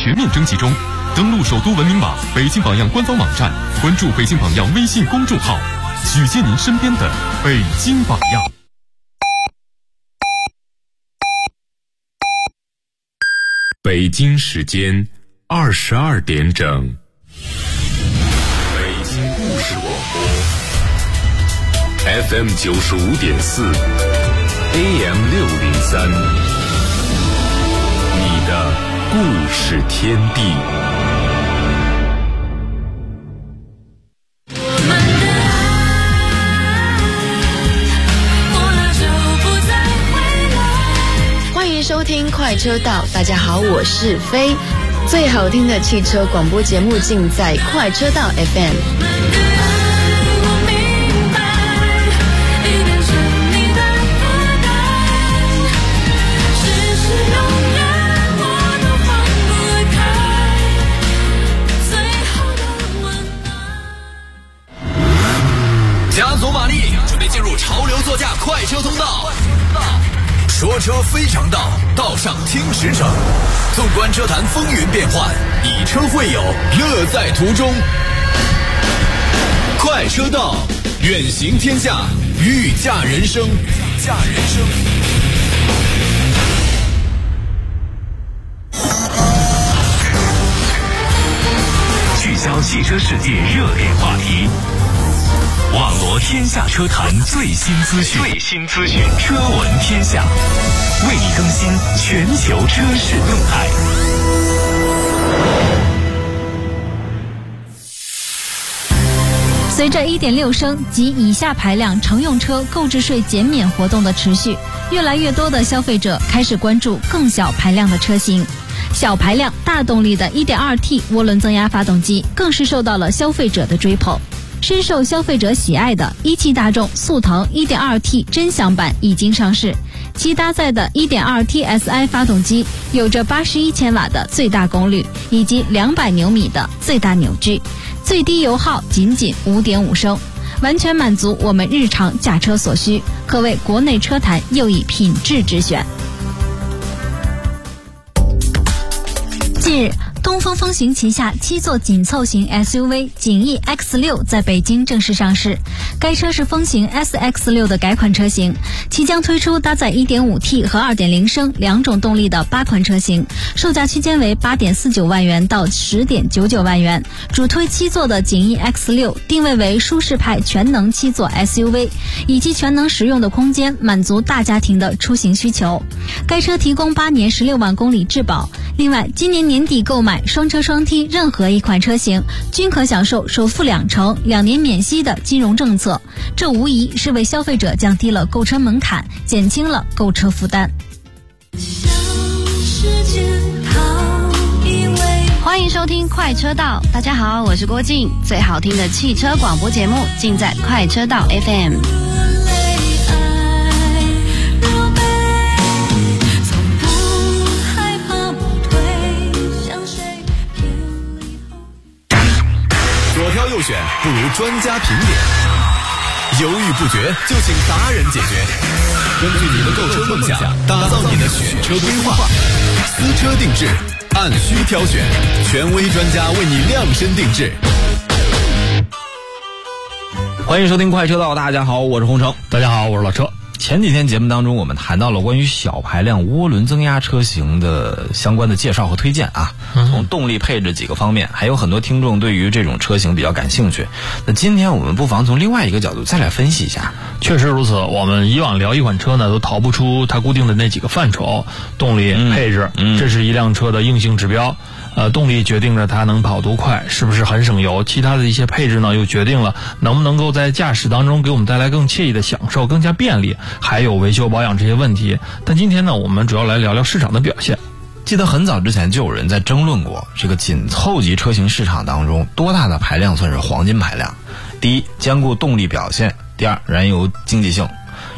全面征集中。登录首都文明网、北京榜样官方网站，关注北京榜样微信公众号，举荐您身边的北京榜样。北京时间22点整。北京故事广播 FM 95.4 AM 603，你的故事天地。 欢迎收听快车道，大家好，我是飞。最好听的汽车广播节目尽在快车道 FM。 加足马力，准备进入潮流座驾快车通道。说车非常道，道上听驰骋。纵观车坛风云变幻，以车会友，乐在途中。快车道，远行天下，御驾人生。 聚焦汽车世界热点话题，网罗天下车坛最新资讯，车闻天下，为你更新全球车市动态。 随着 1.6 升及以下排量乘用车购置税减免活动的持续，越来越多的消费者开始关注更小排量的车型。小排量大动力的 1.2T 涡轮增压发动机更是受到了消费者的追捧。深受消费者喜爱的一汽大众速腾 1.2T 臻享版已经上市，其搭载的 1.2TSI 发动机有着81千瓦的最大功率以及200牛米的最大扭矩，最低油耗仅 5.5 升，完全满足我们日常驾车所需，可谓国内车坛又一品质之选。近日，东风风行旗下7座紧凑型 SUV 景逸 X6 在北京正式上市。该车是风行 SX6 的改款车型，其将推出搭载 1.5T 和 2.0 升两种动力的8款车型，售价区间为 8.49 万元到 10.99 万元。主推7座的景逸 X6 定位为舒适派全能7座 SUV， 以及全能实用的空间满足大家庭的出行需求。该车提供8年16万公里质保。另外，今年年底购买双车双踢任何一款车型，均可享受首付20%、2年免息的金融政策。这无疑是为消费者降低了购车门槛，减轻了购车负担。欢迎收听快车道，大家好，我是郭静。最好听的汽车广播节目尽在快车道 FM。 左挑右选不如专家评点，犹豫不决就请达人解决。根据你的购车梦想，打造你的选车规划，私车定制，按需挑选，权威专家为你量身定制。 欢迎收听快车道，大家好，我是洪城。 大家好，我是老车。 前几天节目当中，我们谈到了关于小排量涡轮增压车型的相关的介绍和推荐啊，从动力配置几个方面，还有很多听众对于这种车型比较感兴趣。那今天我们不妨从另外一个角度再来分析一下。 确实如此，我们以往聊一款车呢，都逃不出它固定的那几个范畴：动力、配置，这是一辆车的硬性指标。动力决定着它能跑多快，是不是很省油，其他的一些配置呢又决定了能不能够在驾驶当中给我们带来更惬意的享受，更加便利，还有维修保养这些问题。但今天呢，我们主要来聊聊市场的表现。 记得很早之前就有人在争论过，这个紧凑级车型市场当中多大的排量算是黄金排量。第一，兼顾动力表现；第二，燃油经济性。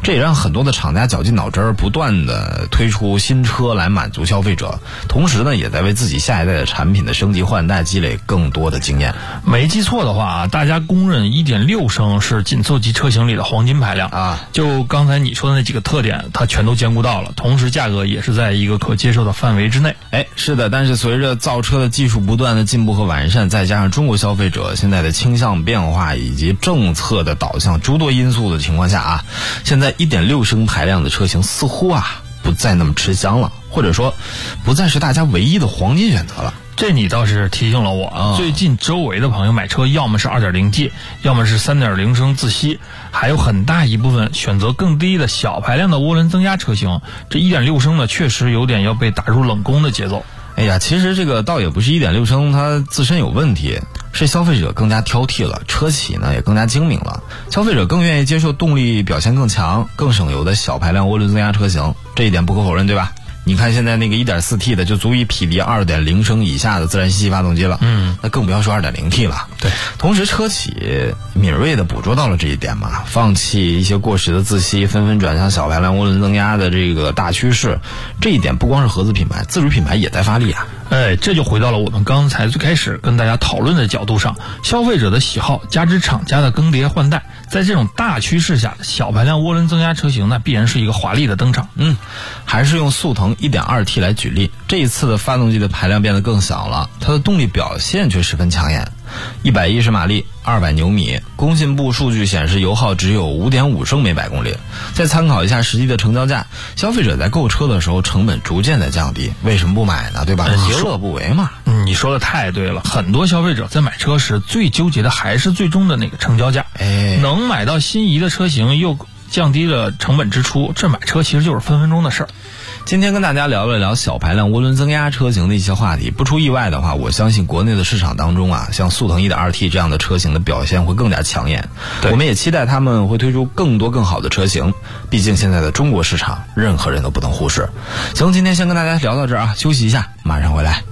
这也让很多的厂家绞尽脑汁不断的推出新车来满足消费者，同时呢也在为自己下一代的产品的升级换代积累更多的经验。 没记错的话，大家公认 1.6 升是紧凑级车型里的黄金排量啊。就刚才你说的那几个特点，它全都兼顾到了，同时价格也是在一个可接受的范围之内。 是的，但是随着造车的技术不断的进步和完善，再加上中国消费者现在的倾向变化以及政策的导向诸多因素的情况下啊，现在 1.6 升排量的车型似乎不再那么吃香了，或者说不再是大家唯一的黄金选择了。 这你倒是提醒了我，最近周围的朋友买车要么是 2.0T， 要么是 3.0 升自吸，还有很大一部分选择更低的小排量的涡轮增压车型。这 1.6 升呢确实有点要被打入冷宫的节奏。 其实这个倒也不是 1.6 升它自身有问题，是消费者更加挑剔了，车企呢也更加精明了，消费者更愿意接受动力表现更强、更省油的小排量涡轮增压车型，这一点不可否认，对吧？你看现在那个 1.4T 的就足以匹敌 2.0 升以下的自然吸气发动机了，那更不要说 2.0T 了。 对， 同时车企敏锐地捕捉到了这一点嘛，放弃一些过时的自吸，纷纷转向小排量涡轮增压的这个大趋势。这一点不光是合资品牌，自主品牌也在发力啊。 这就回到了我们刚才最开始跟大家讨论的角度上，消费者的喜好加之厂家的更迭换代，在这种大趋势下，小排量涡轮增压车型那必然是一个华丽的登场。 还是用速腾 1.2T 来举例，这一次的发动机的排量变得更小了，它的动力表现却十分抢眼，110马力，200牛米，工信部数据显示油耗只有 5.5 升每百公里。再参考一下实际的成交价，消费者在购车的时候成本逐渐在降低，为什么不买呢？对吧？何乐不为嘛。 你说的太对了，很多消费者在买车时最纠结的还是最终的那个成交价，能买到心仪的车型又降低了成本支出，这买车其实就是分分钟的事儿。 今天跟大家聊了聊小排量涡轮增压车型的一些话题，不出意外的话，我相信国内的市场当中像速腾 1.2T 这样的车型的表现会更加抢眼。我们也期待他们会推出更多更好的车型，毕竟现在的中国市场任何人都不能忽视。行，今天先跟大家聊到这儿休息一下，马上回来。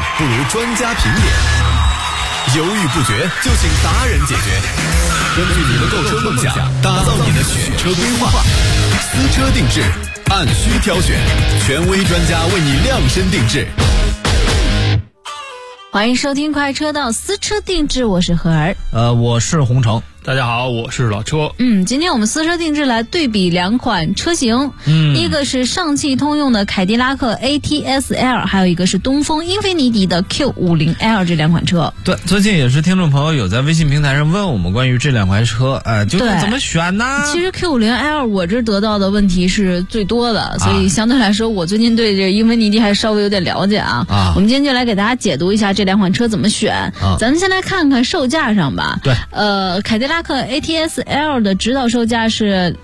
不如专家评点。犹豫不决，就请达人解决。根据你的购车梦想，打造你的选车规划。私车定制，按需挑选，权威专家为你量身定制。 欢迎收听快车道私车定制，我是何儿， 我是洪城。 大家好，我是老车。 今天我们私车定制来对比两款车型，一个是上汽通用的凯迪拉克 ATS-L， 还有一个是东风英菲尼迪的 Q50L 这两款车。 对，最近也是听众朋友有在微信平台上问我们关于这两款车，就是怎么选呢？ 其实 Q50L 我这得到的问题是最多的，所以相对来说，我最近对这英菲尼迪还稍微有点了解啊。我们今天就来给大家解读一下这两款车怎么选。咱们先来看看售价上吧。 对， 凯迪拉克 ATS-L 的指导售价是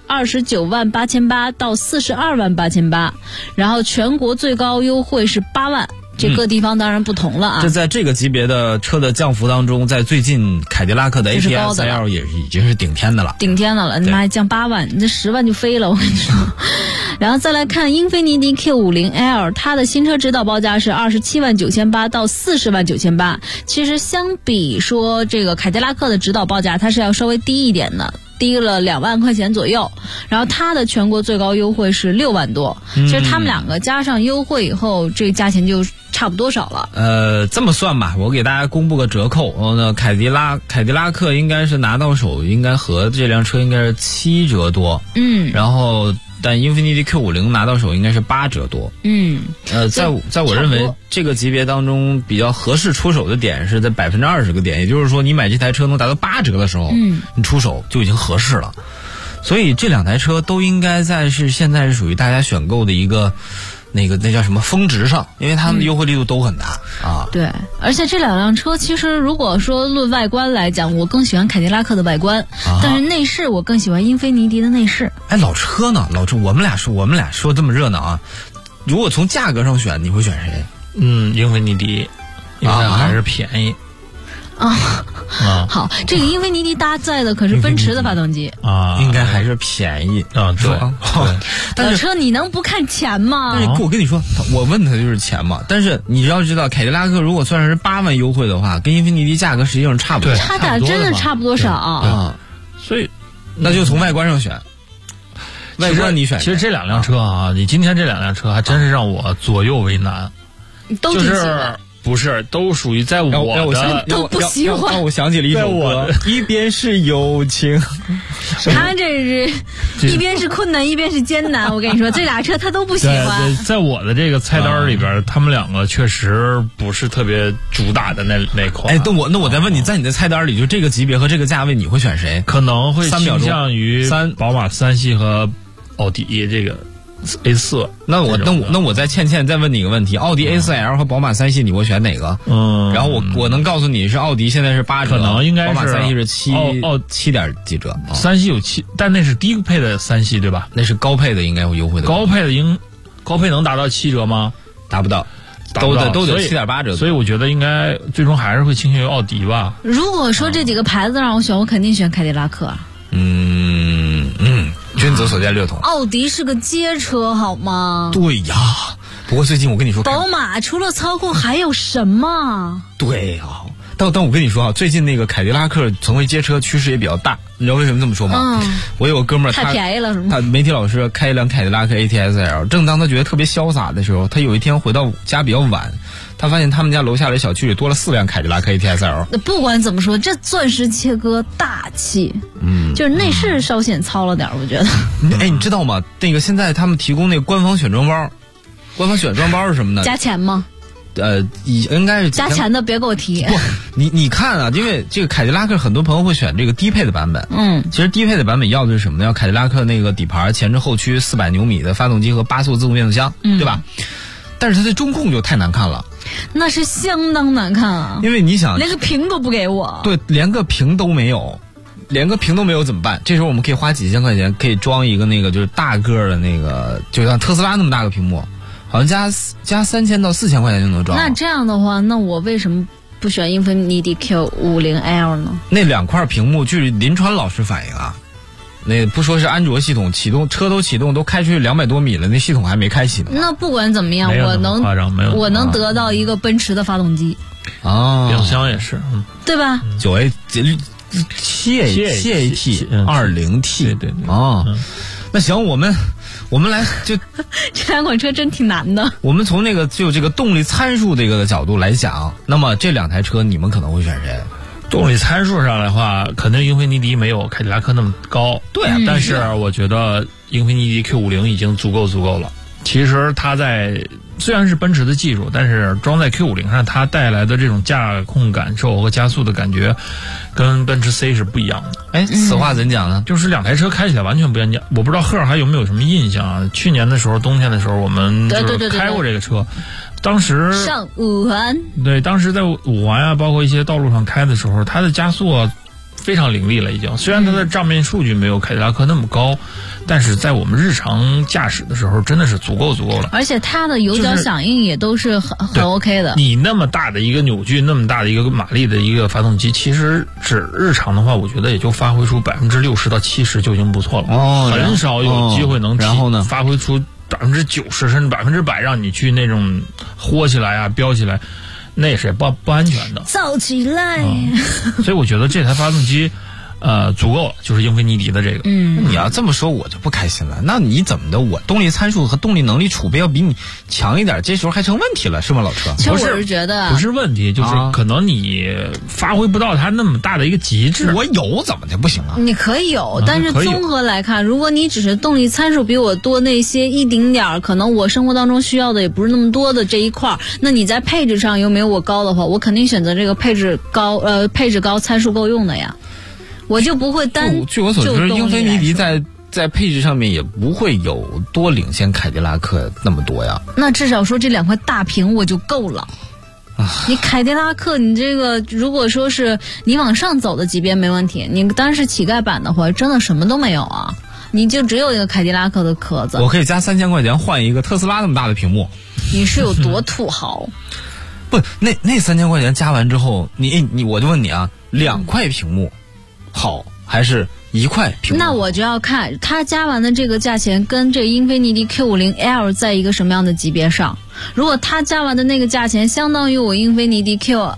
29.88000到42.88000，然后全国最高优惠是8万。这各地方当然不同了啊。 这在这个级别的车的降幅当中，在最近凯迪拉克的 ATS-L 也已经是顶天的了。 顶天的了，你妈还降8万，你这10万就飞了，我跟你说。然后再来看英菲尼迪 Q50L， 它的新车指导报价是27.98万到40.98万。其实相比说这个凯迪拉克的指导报价，它是要稍微低一点的。低了2万块钱左右，然后它的全国最高优惠是6万多。其实他们两个加上优惠以后，这个价钱就差不多少了。 这么算吧，我给大家公布个折扣。凯迪拉克应该是拿到手，应该和这辆车应该是7折多。然后但英菲尼迪 Q50 拿到手应该是8折多。在我认为这个级别当中比较合适出手的点是在20%个点，也就是说你买这台车能达到8折的时候，你出手就已经合适了。所以这两台车都应该现在是属于大家选购的一个那叫什么峰值上，因为他们的优惠力度都很大啊。 对，而且这两辆车其实如果说论外观来讲，我更喜欢凯迪拉克的外观，但是内饰我更喜欢英菲尼迪的内饰。 老车呢？老车，我们俩说这么热闹啊，如果从价格上选，你会选谁？ 英菲尼迪，因为还是便宜。 好，这个英菲尼迪搭载的可是奔驰的发动机啊，应该还是便宜啊。对， 老车你能不看钱吗？ 但是我跟你说，我问他就是钱嘛。但是你要知道，凯迪拉克如果算是8万优惠的话，跟英菲尼迪价格实际上差不多。 它俩真的差不多少啊。 所以那就从外观上选。外观你选。 其实这两辆车啊，你今天这两辆车还真是让我左右为难。 都挺喜欢。 不是，都属于在我的都不喜欢。 让我想起了一首歌，一边是友情， 他这是一边是困难，一边是艰难。我跟你说，这俩车他都不喜欢。 在我的这个菜单里边，他们两个确实不是特别主打的那款。 那我再问你，在你的菜单里，就这个级别和这个价位，你会选谁？ 可能会倾向于宝马3系和奥迪这个。A4， 那我再再问你一个问题，奥迪 A4L 和宝马3系你会选哪个？然后我能告诉你是奥迪现在是8折， 可能应该是宝马3系是7点几折。 3系有7，但那是低配的3系对吧？ 那是高配的，应该有优惠的。 高配能达到7折吗？ 达不到，都得7.8折。 所以我觉得应该最终还是会倾向于奥迪吧。 如果说这几个牌子让我选，我肯定选凯迪拉克。 君子所见略同。 奥迪是个街车好吗？ 对呀，不过最近我跟你说， 宝马除了操控还有什么？ 对呀，但我跟你说啊，最近那个凯迪拉克成为街车趋势也比较大，你知道为什么这么说吗？我有个哥们儿， 太便宜了是吗？ 他媒体老师开一辆凯迪拉克 ATS-L， 正当他觉得特别潇洒的时候，他有一天回到家比较晚，他发现他们家楼下的小区里多了4辆凯迪拉克 ATS-L。 不管怎么说，这钻石切割大气，就是内饰稍显糙了点，我觉得。 你知道吗？那个现在他们提供那个官方选装包，官方选装包是什么呢？ 加钱吗？ 应该是加钱的，别给我提。 不，你看啊，因为这个凯迪拉克很多朋友会选这个低配的版本。其实低配的版本要的是什么呢？要凯迪拉克那个底盘前置后驱400牛米的发动机和8速自动变速箱，对吧？但是它的中控就太难看了。 那是相当难看啊！ 因为你想， 连个屏都不给我。 对，连个屏都没有。怎么办？这时候我们可以花几千块钱，可以装一个那个就是大个的那个，就像特斯拉那么大个屏幕，好像加3000到4000块钱就能装。 那这样的话，那我为什么不选英菲尼迪 Q50L 呢？ 那2块屏幕，据林川老师反映啊， 那不说是安卓系统启动，车都启动，都开出去200多米了，那系统还没开启呢。 那不管怎么样，我能得到一个奔驰的发动机。 啊， 冰箱也是， 对吧 ？7AT 2.0T， 对啊，那行，我们来就这两款车真挺难的。 我们从这个动力参数这个角度来讲，那么这2台车你们可能会选谁？ 动力参数上来的话，肯定英菲尼迪没有凯迪拉克那么高。 对啊， 但是我觉得英菲尼迪 Q50 已经足够了。其实它虽然是奔驰的技术，但是装在 Q50 上，它带来的这种驾控感受和加速的感觉，跟奔驰 C 是不一样的。 哎，此话怎讲呢？ 就是2台车开起来完全不一样。我不知道贺还有没有什么印象啊？去年的时候，冬天的时候，我们就是开过这个车。当时上五环， 对，当时在五环啊，包括一些道路上开的时候，它的加速非常凌厉了已经。虽然它的账面数据没有凯迪拉克那么高，但是在我们日常驾驶的时候真的是足够了。 而且它的油脚响应也都是很 OK 的。 你那么大的一个扭矩，那么大的一个马力的一个发动机，其实只日常的话，我觉得也就发挥出60%到70%就已经不错了。很少有机会能然后呢发挥出90%甚至100%，让你去那种豁起来啊、飙起来，那也是不安全的。 造起来！ 所以我觉得这台发动机，足够了，就是英菲尼迪的这个。 你要这么说，我就不开心了。那你怎么的？我动力参数和动力能力储备要比你强一点，这时候还成问题了，是吗，老车？ 其实我是觉得不是问题，就是可能你发挥不到它那么大的一个极致。 我有怎么的不行啊？ 你可以有，但是综合来看，如果你只是动力参数比我多那些一丁点儿，可能我生活当中需要的也不是那么多的这一块，那你在配置上又没有我高的话，我肯定选择这个配置高、参数够用的呀。我就不会据我所知，英菲尼迪在配置上面也不会有多领先凯迪拉克那么多呀。 那至少说这2块大屏我就够了。你凯迪拉克，你这个如果说是你往上走的级别没问题，你当然是乞丐版的话，真的什么都没有啊，你就只有一个凯迪拉克的壳子。 我可以加3000块钱换一个特斯拉那么大的屏幕。 你是有多土豪？ 不，那3000块钱加完之后，我就问你啊，2块屏幕好还是1块屏幕？ 那我就要看它加完的这个价钱跟这英菲尼迪 Q50L 在一个什么样的级别上。如果它加完的那个价钱相当于我英菲尼迪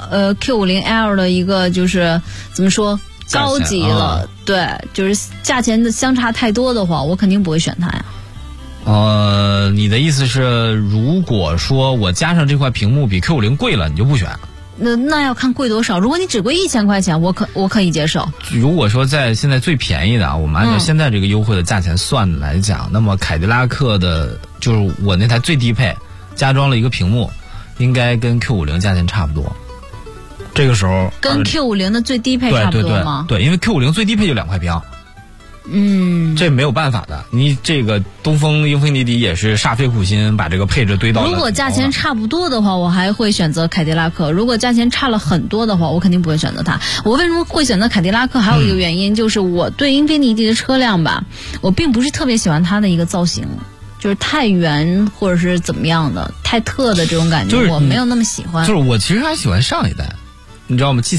Q50L 的一个就是怎么说高级了，对，就是价钱的相差太多的话，我肯定不会选它呀。 你的意思是，如果说我加上这块屏幕比 Q50 贵了，你就不选？ 那要看贵多少。如果你只贵1000块钱，我可以接受。 如果说在现在最便宜的啊，我们按照现在这个优惠的价钱算来讲，那么凯迪拉克的就是我那台最低配加装了一个屏幕，应该跟 Q50 价钱差不多。这个时候跟 Q50 的最低配差不多吗？ 对，因为 Q50 最低配就2块屏。这没有办法的，你这个东风英菲尼迪也是煞费苦心把这个配置堆到了。 如果价钱差不多的话，我还会选择凯迪拉克；如果价钱差了很多的话，我肯定不会选择它。我为什么会选择凯迪拉克？还有一个原因就是我对英菲尼迪的车辆吧，我并不是特别喜欢它的一个造型，就是太圆或者是怎么样的太特的这种感觉，我没有那么喜欢。 就是我其实还喜欢上一代，你知道吗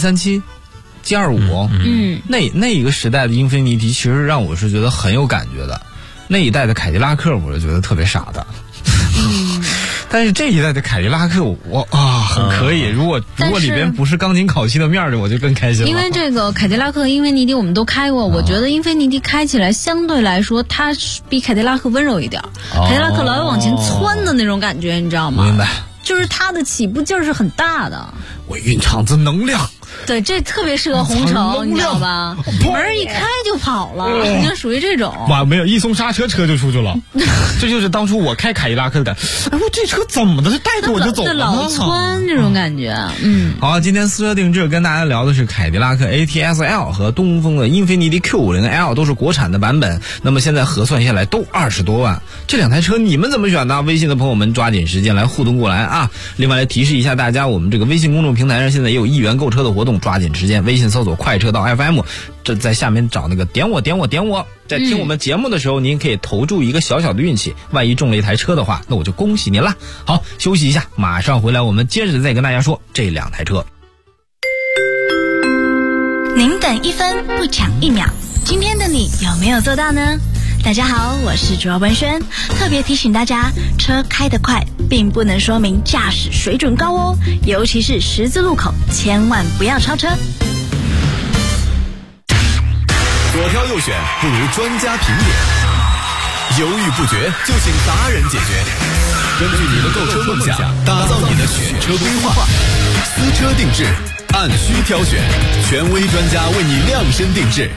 ？G37。G25，那一个时代的英菲尼迪其实让我是觉得很有感觉的，那一代的凯迪拉克我是觉得特别傻的，但是这一代的凯迪拉克很可以，如果里边不是钢筋烤漆的面的，我就更开心了。 因为这个凯迪拉克、英菲尼迪我们都开过，我觉得英菲尼迪开起来相对来说它比凯迪拉克温柔一点，凯迪拉克老有往前窜的那种感觉，你知道吗？ 明白， 就是它的起步劲儿是很大的， 我蕴藏着能量。 对，这特别适合红城，你知道吧？门一开就跑了，就属于这种。 哇，没有一松刹车就出去了，这就是当初我开凯迪拉克的感觉。哎，我这车怎么的，带着我就走了呢？ 老窜这种感觉。 好，今天私车定制跟大家聊的是凯迪拉克 ATS-L 和东风的英菲尼迪 Q50L 都是国产的版本。那么现在核算下来都20多万，这2台车你们怎么选呢？微信的朋友们抓紧时间来互动过来啊！另外来提示一下大家，我们这个微信公众平台上现在也有1元购车的活动，抓紧时间，微信搜索快车道 FM， 这在下面找那个点我，在听我们节目的时候，您可以投注一个小小的运气，万一中了一台车的话，那我就恭喜您了。好，休息一下，马上回来，我们接着再跟大家说这2台车。 您等1分不抢1秒， 今天的你有没有做到呢？大家好，我是主要文轩，特别提醒大家，车开得快并不能说明驾驶水准高哦，尤其是十字路口，千万不要超车。 左挑右选不如专家评点，犹豫不决就请达人解决。根据你的购车梦想，打造你的选车规划，私车定制，按需挑选，权威专家为你量身定制。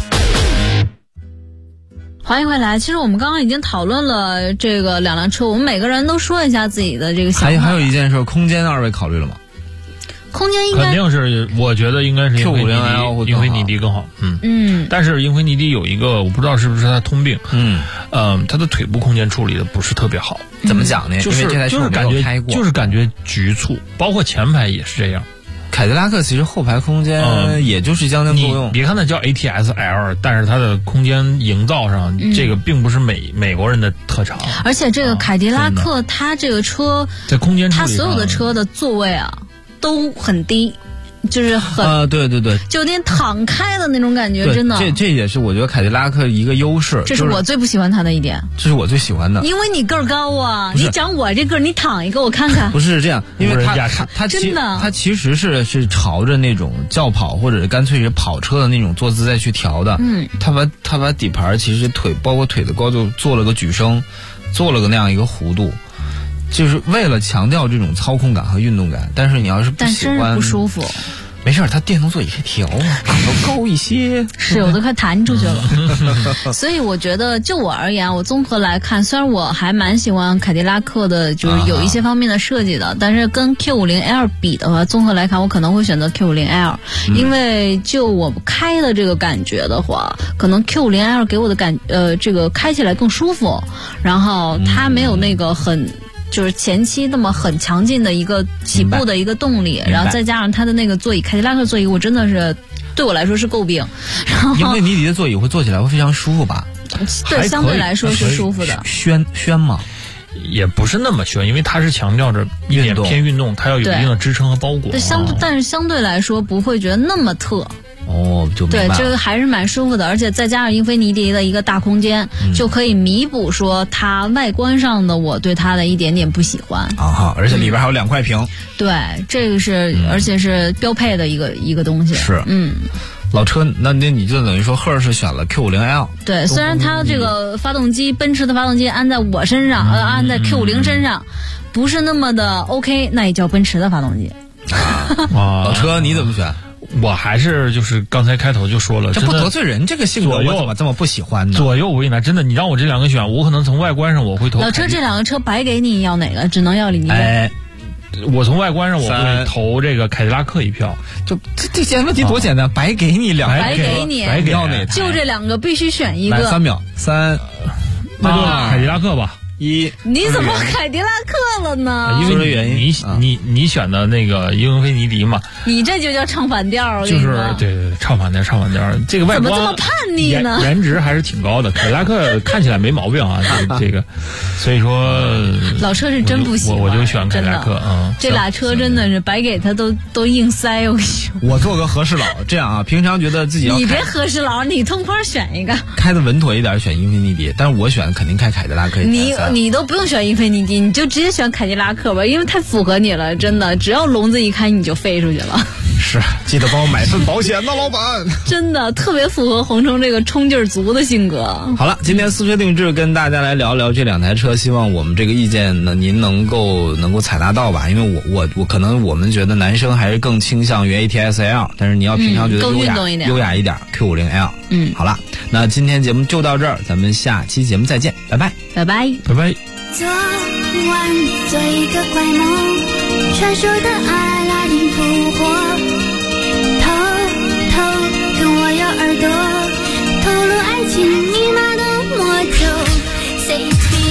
欢迎回来。其实我们刚刚已经讨论了这个两辆车，我们每个人都说一下自己的这个想法。 还有一件事，空间二位考虑了吗？ 空间应该肯定是，我觉得应该是 Q50L 英菲尼迪更好。但是英菲尼迪有一个，我不知道是不是它通病。它的腿部空间处理的不是特别好。 怎么讲呢？ 就是因为这台车感觉开过， 就是感觉局促，包括前排也是这样。 凯迪拉克其实后排空间也就是将将够用。 你别看它叫 ATS-L， 但是它的空间营造上，这个并不是美国人的特长。 而且这个凯迪拉克，它这个车在空间处理它所有的车的座位啊都很低。就是很对， 就有点躺开的那种感觉，真的。 这也是我觉得凯迪拉克一个优势。 这是我最不喜欢它的一点。 这是我最喜欢的， 因为你个儿高啊，你长我这个儿，你躺一个我看看。 不是这样，因为它真的， 它其实是朝着那种轿跑或者干脆是跑车的那种坐姿再去调的。它把底盘其实腿包括腿的高度做了个举升，做了个那样一个弧度。就是为了强调这种操控感和运动感，但是你要是不喜欢， 但是不舒服。 没事，它电动座椅可以调啊，调高一些。 是，我都快弹出去了。所以我觉得，就我而言，我综合来看，虽然我还蛮喜欢凯迪拉克的，就是有一些方面的设计的，但是跟 Q50L 比的话，综合来看，我可能会选择 Q50L，因为就我开的这个感觉的话，可能 Q50L 给我的这个开起来更舒服，然后它没有那个就是前期那么很强劲的一个起步的一个动力，然后再加上它的那个座椅，凯迪拉克座椅我真的是对我来说是诟病。 英菲尼迪的座椅会坐起来会非常舒服吧？ 对，相对来说是舒服的。 轩吗？ 也不是那么轩，因为它是强调着一点偏运动，它要有一定的支撑和包裹。 但是相对来说不会觉得那么特。 就明白了。 对，这个还是蛮舒服的，而且再加上英菲尼迪的一个大空间，就可以弥补说它外观上的我对它的一点点不喜欢而且里边还有2块屏。 对，这个是而且是标配的一个东西。 是，老车，那你就等于说赫是选了 Q50L。 对，虽然它这个发动机，奔驰的发动机安在我身上，安在 Q50 身上，不是那么的 OK， 那也叫奔驰的发动机。 老车你怎么选？ 我还是就是刚才开头就说了， 这不得罪人，这个性格我怎么这么不喜欢呢？ 左右为难，真的，你让我这两个选，我可能从外观上我会投。 老车这两个车白给你，要哪个？只能要里面。 我从外观上我会投这个凯迪拉克一票。 就这些问题多简单，白给你2个， 白给你， 白给要哪？ 就这2个必须选一个。 来3秒，3， 那就凯迪拉克吧。 1， 你怎么凯迪拉克了呢？ 因为你选的那个英菲尼迪嘛， 你这就叫唱反调， 就是对，唱反调。这个外观怎么这么叛逆呢？ 颜值还是挺高的，凯迪拉克看起来没毛病啊，这个，所以说老车是真不喜欢， 我就选凯迪拉克。 这俩车真的是白给他都硬塞，我跟你说。 我做个和事佬，这样啊，平常觉得自己要你别和事佬，你痛快选一个， 开的稳妥一点选英菲尼迪，但是我选肯定开凯迪拉克。 你都不用选英菲尼迪，你就直接选凯迪拉克吧，因为太符合你了，真的，只要笼子一开你就飞出去了。 是，记得帮我买份保险呢，老板。 真的特别符合洪城这个冲劲儿足的性格。 好了，今天私车定制跟大家来聊聊这2台车，希望我们这个意见呢，您能够采纳到吧？因为我可能我们觉得男生还是更倾向于 ATS-L， 但是你要平常觉得优雅一点 Q50L。好了，那今天节目就到这儿，咱们下期节目再见，拜拜， 拜拜， 拜拜。 昨晚做一个怪梦，传说的阿拉丁复活，偷偷跟我咬耳朵，透露爱情密码的魔咒。Say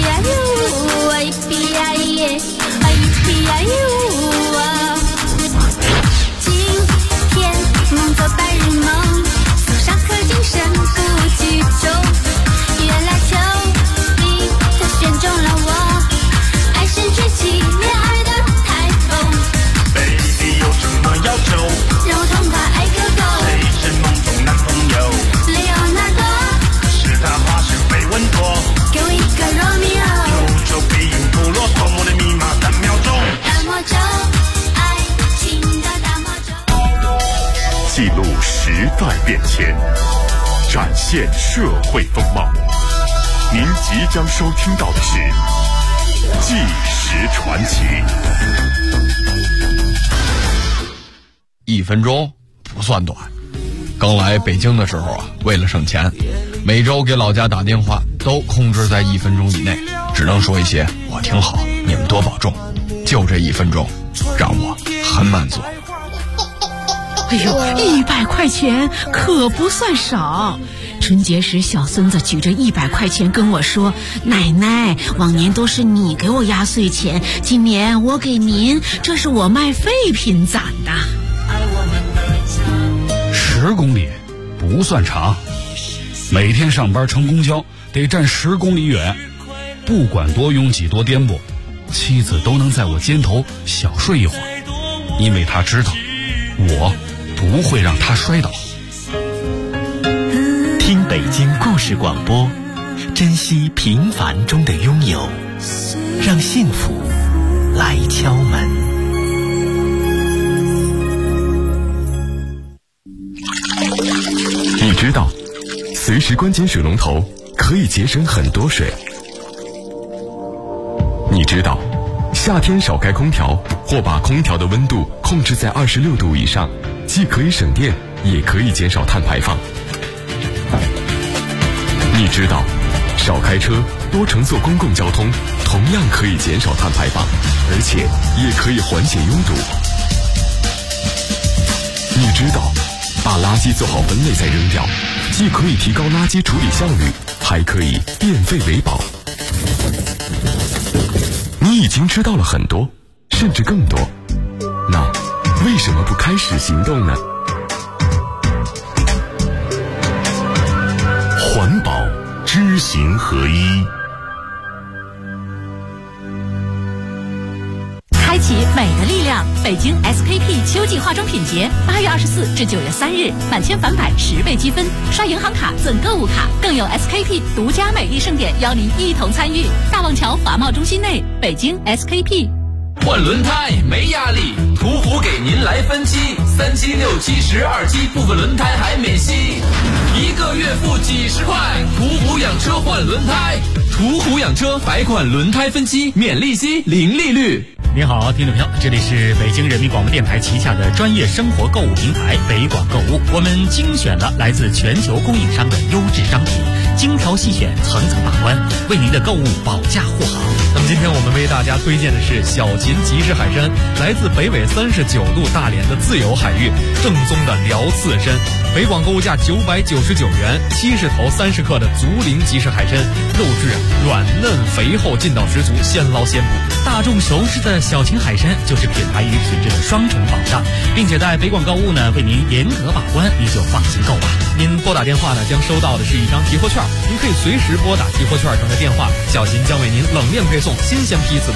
P.I.U. I P.I.E. I P.I.U. 今天梦做白日梦，从上课精神不集中，原来球里它选中了我，爱神崛起恋爱的台风。 Baby 有什么要求？ 现社会风貌。您即将收听到的是《纪实传奇》。 1分钟不算短。刚来北京的时候啊，为了省钱，每周给老家打电话都控制在1分钟以内，只能说一些我挺好，你们多保重。就这1分钟，让我很满足。 哎呦，100块钱可不算少。春节时，小孙子举着100块钱跟我说：“奶奶，往年都是你给我压岁钱，今年我给您，这是我卖废品攒的。 ”10公里不算长，每天上班乘公交得站10公里远，不管多拥挤多颠簸，妻子都能在我肩头小睡一会儿，因为她知道我不会让她摔倒。 听北京故事广播，珍惜平凡中的拥有，让幸福来敲门。 你知道，随时关紧水龙头可以节省很多水。你知道，夏天少开空调或把空调的温度控制在26度以上，既可以省电，也可以减少碳排放。你知道，少开车，多乘坐公共交通，同样可以减少碳排放，而且也可以缓解拥堵。你知道，把垃圾做好分类再扔掉，既可以提高垃圾处理效率，还可以变废为宝。你已经知道了很多，甚至更多，那为什么不开始行动呢？ 环保知行合一。 开启美的力量，北京 SKP 秋季化妆品节，8月24至9月3日，满千返百10倍积分，刷银行卡赠购物卡，更有 SKP 独家美丽盛典邀您一同参与。大望桥华贸中心内，北京 SKP。 换轮胎没压力，途虎给您来分期，3期、6期、12期，部分轮胎还免息，1个月付几十块。途虎养车换轮胎，途虎养车百款轮胎分期，免利息，零利率。 您好，听众朋友，这里是北京人民广播电台旗下的专业生活购物平台北广购物，我们精选了来自全球供应商的优质商品，精挑细选，层层把关，为您的购物保驾护航。 那么今天我们为大家推荐的是小秦集市海参，来自北纬39度大连的自由海域，正宗的辽刺参。北广购物价999元，70头30克的竹林集市海参，肉质软嫩肥厚，劲道十足，现捞现捕。 大众熟知的小秦海参就是品牌与品质的双重保障，并且在北广购物呢为您严格把关，您就放心购吧。 您拨打电话呢将收到的是一张提货券，您可以随时拨打提货券上的电话，小秦将为您冷链配送新鲜批次